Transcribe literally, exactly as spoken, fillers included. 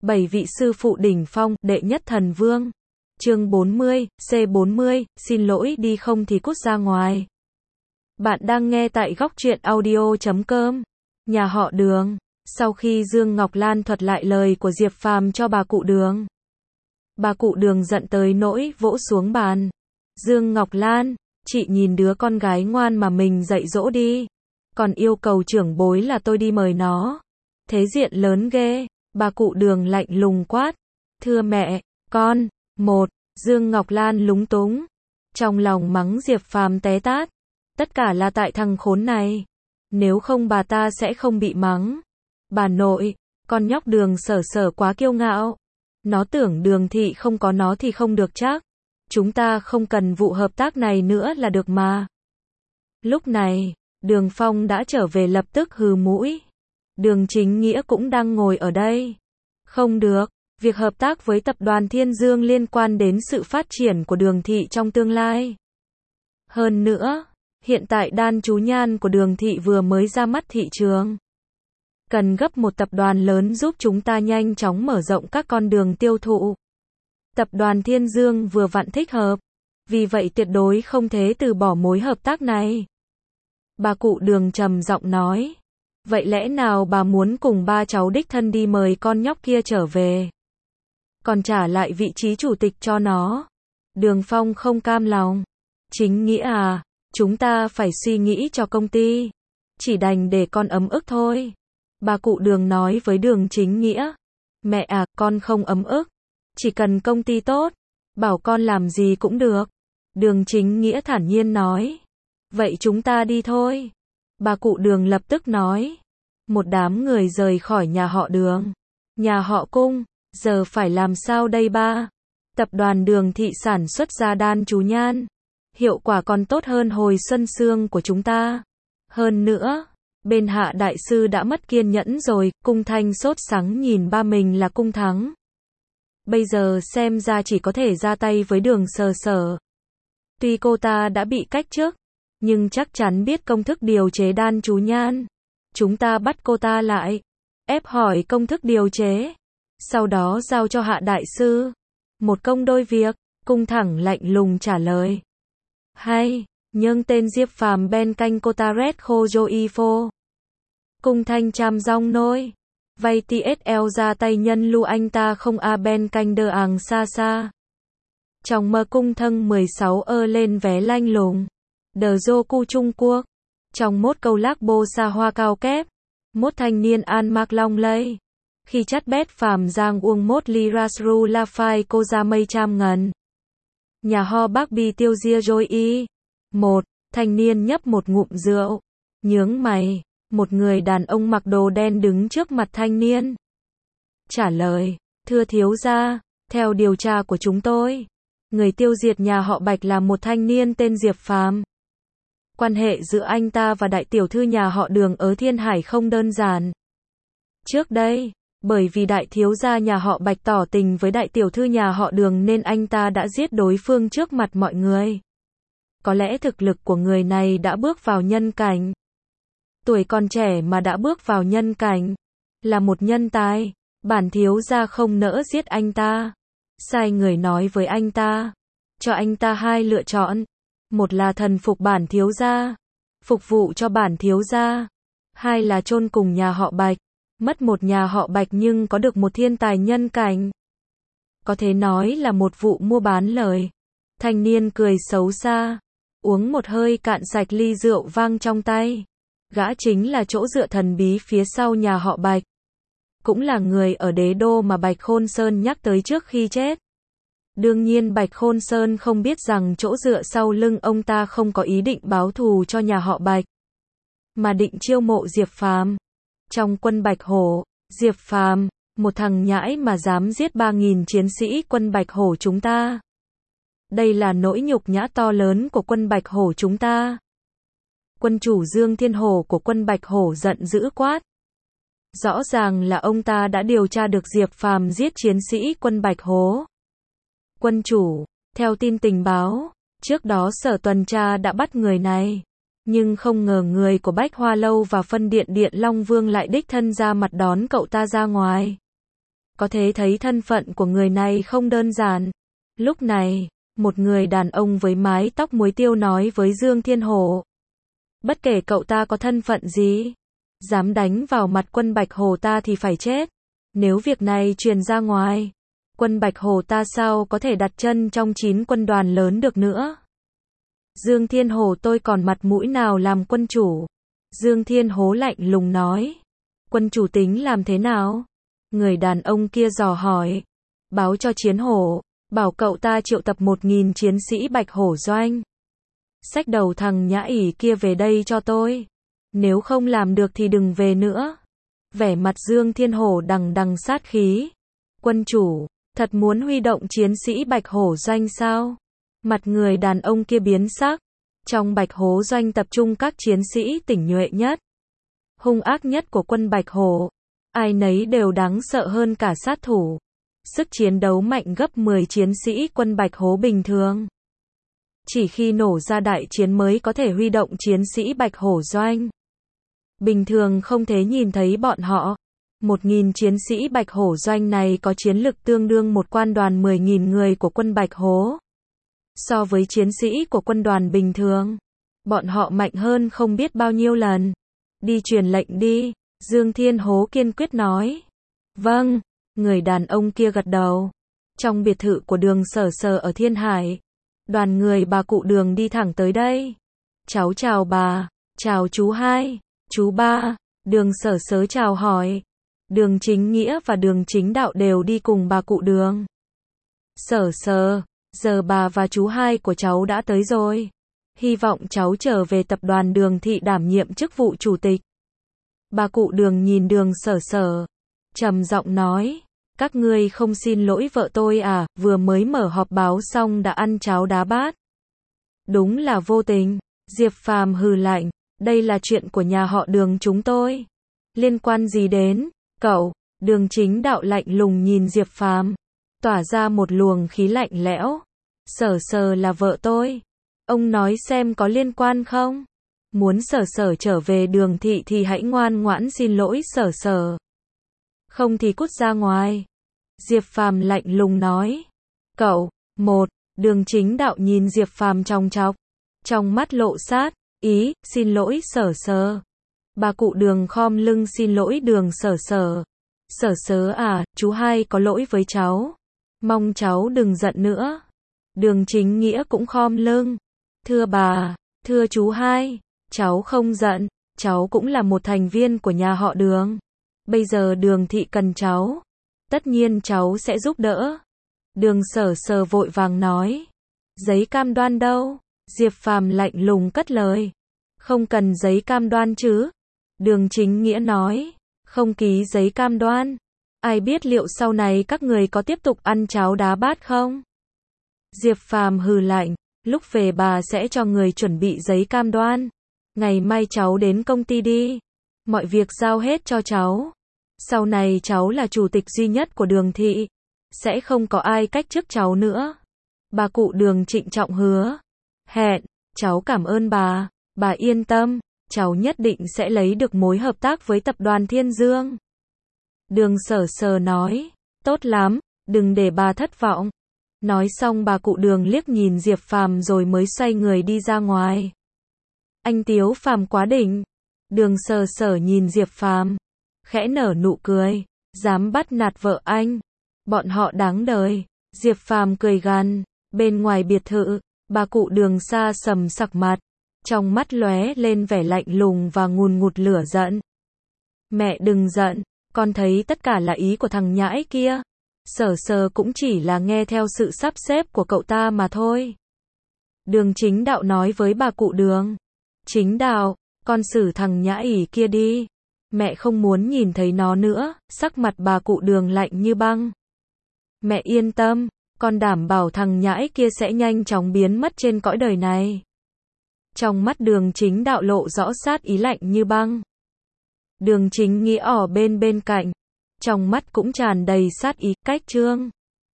Bảy vị sư phụ đỉnh phong, đệ nhất thần vương. Chương bốn mươi, C bốn mươi, xin lỗi đi không thì cút ra ngoài. Bạn đang nghe tại góc truyện audio chấm com. Nhà họ Đường. Sau khi Dương Ngọc Lan thuật lại lời của Diệp Phàm cho bà cụ Đường, bà cụ Đường giận tới nỗi vỗ xuống bàn. Dương Ngọc Lan, chị nhìn đứa con gái ngoan mà mình dạy dỗ đi, còn yêu cầu trưởng bối là tôi đi mời nó. Thế diện lớn ghê. Bà cụ Đường lạnh lùng quát. Thưa mẹ, con, một, Dương Ngọc Lan lúng túng. Trong lòng mắng Diệp Phàm té tát. Tất cả là tại thằng khốn này. Nếu không bà ta sẽ không bị mắng. Bà nội, con nhóc Đường Sở Sở quá kiêu ngạo. Nó tưởng Đường thị không có nó thì không được chắc. Chúng ta không cần vụ hợp tác này nữa là được mà. Lúc này, Đường Phong đã trở về lập tức hừ mũi. Đường Chính Nghĩa cũng đang ngồi ở đây. Không được, việc hợp tác với tập đoàn Thiên Dương liên quan đến sự phát triển của Đường thị trong tương lai. Hơn nữa, hiện tại đan chú nhan của Đường thị vừa mới ra mắt thị trường. Cần gấp một tập đoàn lớn giúp chúng ta nhanh chóng mở rộng các con đường tiêu thụ. Tập đoàn Thiên Dương vừa vặn thích hợp. Vì vậy tuyệt đối không thể từ bỏ mối hợp tác này. Bà cụ Đường trầm giọng nói. Vậy lẽ nào bà muốn cùng ba cháu đích thân đi mời con nhóc kia trở về, còn trả lại vị trí chủ tịch cho nó? Đường Phong không cam lòng. Chính Nghĩa à, chúng ta phải suy nghĩ cho công ty. Chỉ đành để con ấm ức thôi. Bà cụ Đường nói với Đường Chính Nghĩa. Mẹ à, con không ấm ức. Chỉ cần công ty tốt, bảo con làm gì cũng được. Đường Chính Nghĩa thản nhiên nói. Vậy chúng ta đi thôi. Bà cụ Đường lập tức nói. Một đám người rời khỏi nhà họ Đường. Nhà họ Cung, giờ phải làm sao đây ba? Tập đoàn Đường thị sản xuất ra đan chú nhan. Hiệu quả còn tốt hơn hồi xuân xương của chúng ta. Hơn nữa, bên Hạ đại sư đã mất kiên nhẫn rồi. Cung Thanh sốt sắng nhìn ba mình là Cung Thắng. Bây giờ xem ra chỉ có thể ra tay với Đường Sở Sở. Tuy cô ta đã bị cách chức, nhưng chắc chắn biết công thức điều chế đan chú nhan. Chúng ta bắt cô ta lại, ép hỏi công thức điều chế, sau đó giao cho Hạ đại sư. Một công đôi việc. Cung Thẳng lạnh lùng trả lời. Hay, nhưng tên Diệp Phàm bên canh cô ta red khô jo ifo. Cung Thanh cham rong nôi. Vay tê ét lờ ra tay nhân lưu anh ta không a bên canh đơ àng xa xa. Trong mơ Cung Thân mười sáu ơ lên vé lanh lùng. Đờ dô cu Trung Quốc. Trong mốt câu lạc bô xa hoa cao kép. Mốt thanh niên an mạc long lây. Khi chắt bét Phàm giang uông mốt ly rasru la phai cô ra mây cham ngần. Nhà ho bác bi tiêu ria rồi y. Một, thanh niên nhấp một ngụm rượu. Nhướng mày. Một người đàn ông mặc đồ đen đứng trước mặt thanh niên. Trả lời. Thưa thiếu gia, theo điều tra của chúng tôi, người tiêu diệt nhà họ Bạch là một thanh niên tên Diệp Phàm. Quan hệ giữa anh ta và đại tiểu thư nhà họ Đường ở Thiên Hải không đơn giản. Trước đây, bởi vì đại thiếu gia nhà họ Bạch tỏ tình với đại tiểu thư nhà họ Đường nên anh ta đã giết đối phương trước mặt mọi người. Có lẽ thực lực của người này đã bước vào nhân cảnh. Tuổi còn trẻ mà đã bước vào nhân cảnh, là một nhân tài. Bản thiếu gia không nỡ giết anh ta. Sai người nói với anh ta, cho anh ta hai lựa chọn. Một là thần phục bản thiếu gia, phục vụ cho bản thiếu gia. Hai là chôn cùng nhà họ Bạch, mất một nhà họ Bạch nhưng có được một thiên tài nhân cảnh. Có thể nói là một vụ mua bán lời. Thanh niên cười xấu xa, uống một hơi cạn sạch ly rượu vang trong tay. Gã chính là chỗ dựa thần bí phía sau nhà họ Bạch. Cũng là người ở đế đô mà Bạch Khôn Sơn nhắc tới trước khi chết. Đương nhiên Bạch Khôn Sơn không biết rằng chỗ dựa sau lưng ông ta không có ý định báo thù cho nhà họ Bạch, mà định chiêu mộ Diệp Phàm. Trong quân Bạch Hổ, Diệp Phàm, một thằng nhãi mà dám giết ba nghìn chiến sĩ quân Bạch Hổ chúng ta. Đây là nỗi nhục nhã to lớn của quân Bạch Hổ chúng ta. Quân chủ Dương Thiên Hổ của quân Bạch Hổ giận dữ quát. Rõ ràng là ông ta đã điều tra được Diệp Phàm giết chiến sĩ quân Bạch Hổ. Quân chủ, theo tin tình báo, trước đó sở tuần tra đã bắt người này. Nhưng không ngờ người của Bách Hoa Lâu và phân điện Điện Long Vương lại đích thân ra mặt đón cậu ta ra ngoài. Có thể thấy thân phận của người này không đơn giản. Lúc này, một người đàn ông với mái tóc muối tiêu nói với Dương Thiên Hổ. Bất kể cậu ta có thân phận gì, dám đánh vào mặt quân Bạch Hổ ta thì phải chết. Nếu việc này truyền ra ngoài, quân Bạch Hổ ta sao có thể đặt chân trong chín quân đoàn lớn được nữa. Dương Thiên Hổ tôi còn mặt mũi nào làm quân chủ? Dương Thiên Hổ lạnh lùng nói. Quân chủ tính làm thế nào? Người đàn ông kia dò hỏi. Báo cho Chiến Hổ, bảo cậu ta triệu tập một nghìn chiến sĩ Bạch Hổ doanh. Xách đầu thằng Nhã ỉ kia về đây cho tôi. Nếu không làm được thì đừng về nữa. Vẻ mặt Dương Thiên Hổ đằng đằng sát khí. Quân chủ, thật muốn huy động chiến sĩ Bạch Hổ doanh sao? Mặt người đàn ông kia biến sắc. Trong Bạch Hổ doanh tập trung các chiến sĩ tinh nhuệ nhất, hung ác nhất của quân Bạch Hổ. Ai nấy đều đáng sợ hơn cả sát thủ. Sức chiến đấu mạnh gấp mười chiến sĩ quân Bạch Hổ bình thường. Chỉ khi nổ ra đại chiến mới có thể huy động chiến sĩ Bạch Hổ doanh. Bình thường không thể nhìn thấy bọn họ. Một nghìn chiến sĩ Bạch Hổ doanh này có chiến lực tương đương một quan đoàn mười nghìn người của quân Bạch Hổ. So với chiến sĩ của quân đoàn bình thường, bọn họ mạnh hơn không biết bao nhiêu lần. Đi truyền lệnh đi, Dương Thiên Hổ kiên quyết nói. Vâng, người đàn ông kia gật đầu. Trong biệt thự của Đường Sở Sở ở Thiên Hải, đoàn người bà cụ Đường đi thẳng tới đây. Cháu chào bà, chào chú hai, chú ba. Đường Sở Sở chào hỏi. Đường Chính Nghĩa và Đường Chính Đạo đều đi cùng bà cụ Đường. Sở Sở, giờ bà và chú hai của cháu đã tới rồi. Hy vọng cháu trở về tập đoàn Đường Thị đảm nhiệm chức vụ chủ tịch. Bà cụ Đường nhìn Đường Sở Sở, trầm giọng nói. Các ngươi không xin lỗi vợ tôi à, vừa mới mở họp báo xong đã ăn cháo đá bát. Đúng là vô tình. Diệp Phàm hừ lạnh. Đây là chuyện của nhà họ Đường chúng tôi. Liên quan gì đến cậu? Đường Chính Đạo lạnh lùng nhìn Diệp Phàm, tỏa ra một luồng khí lạnh lẽo. Sở Sở là vợ tôi. Ông nói xem có liên quan không? Muốn Sở Sở trở về Đường Thị thì hãy ngoan ngoãn xin lỗi Sở Sở. Không thì cút ra ngoài. Diệp Phàm lạnh lùng nói. Cậu, một, Đường Chính Đạo nhìn Diệp Phàm chòng chọc, trong mắt lộ sát ý, xin lỗi Sở Sở. Bà cụ Đường khom lưng xin lỗi Đường Sở Sở. Sở Sở à, chú hai có lỗi với cháu. Mong cháu đừng giận nữa. Đường Chính Nghĩa cũng khom lưng. Thưa bà, thưa chú hai, cháu không giận, cháu cũng là một thành viên của nhà họ Đường. Bây giờ Đường Thị cần cháu, tất nhiên cháu sẽ giúp đỡ. Đường Sở Sở vội vàng nói. Giấy cam đoan đâu? Diệp Phàm lạnh lùng cất lời. Không cần giấy cam đoan chứ? Đường Chính Nghĩa nói. Không ký giấy cam đoan, ai biết liệu sau này các người có tiếp tục ăn cháo đá bát không? Diệp Phàm hừ lạnh. Lúc về bà sẽ cho người chuẩn bị giấy cam đoan. Ngày mai cháu đến công ty đi. Mọi việc giao hết cho cháu. Sau này cháu là chủ tịch duy nhất của Đường Thị. Sẽ không có ai cách chức cháu nữa. Bà cụ Đường trịnh trọng hứa. Hẹn, cháu cảm ơn bà. Bà yên tâm, cháu nhất định sẽ lấy được mối hợp tác với tập đoàn Thiên Dương. Đường Sở Sở nói. Tốt lắm, đừng để bà thất vọng. Nói xong bà cụ Đường liếc nhìn Diệp Phàm rồi mới xoay người đi ra ngoài. Anh Tiếu Phàm quá đỉnh. Đường Sở Sở nhìn Diệp Phàm, khẽ nở nụ cười. Dám bắt nạt vợ anh, bọn họ đáng đời. Diệp Phàm cười gằn. Bên ngoài biệt thự, bà cụ Đường xa sầm sắc mặt, trong mắt lóe lên vẻ lạnh lùng và ngùn ngụt lửa giận. Mẹ đừng giận, con thấy tất cả là ý của thằng nhãi kia. Sở Sở cũng chỉ là nghe theo sự sắp xếp của cậu ta mà thôi. Đường Chính Đạo nói với bà cụ Đường. Chính Đạo, con xử thằng nhã ỉ kia đi. Mẹ không muốn nhìn thấy nó nữa. Sắc mặt bà cụ Đường lạnh như băng. Mẹ yên tâm, con đảm bảo thằng nhãi kia sẽ nhanh chóng biến mất trên cõi đời này. Trong mắt Đường Chính Đạo lộ rõ sát ý lạnh như băng. Đường Chính Nghĩa ở bên bên cạnh, trong mắt cũng tràn đầy sát ý. Cách chương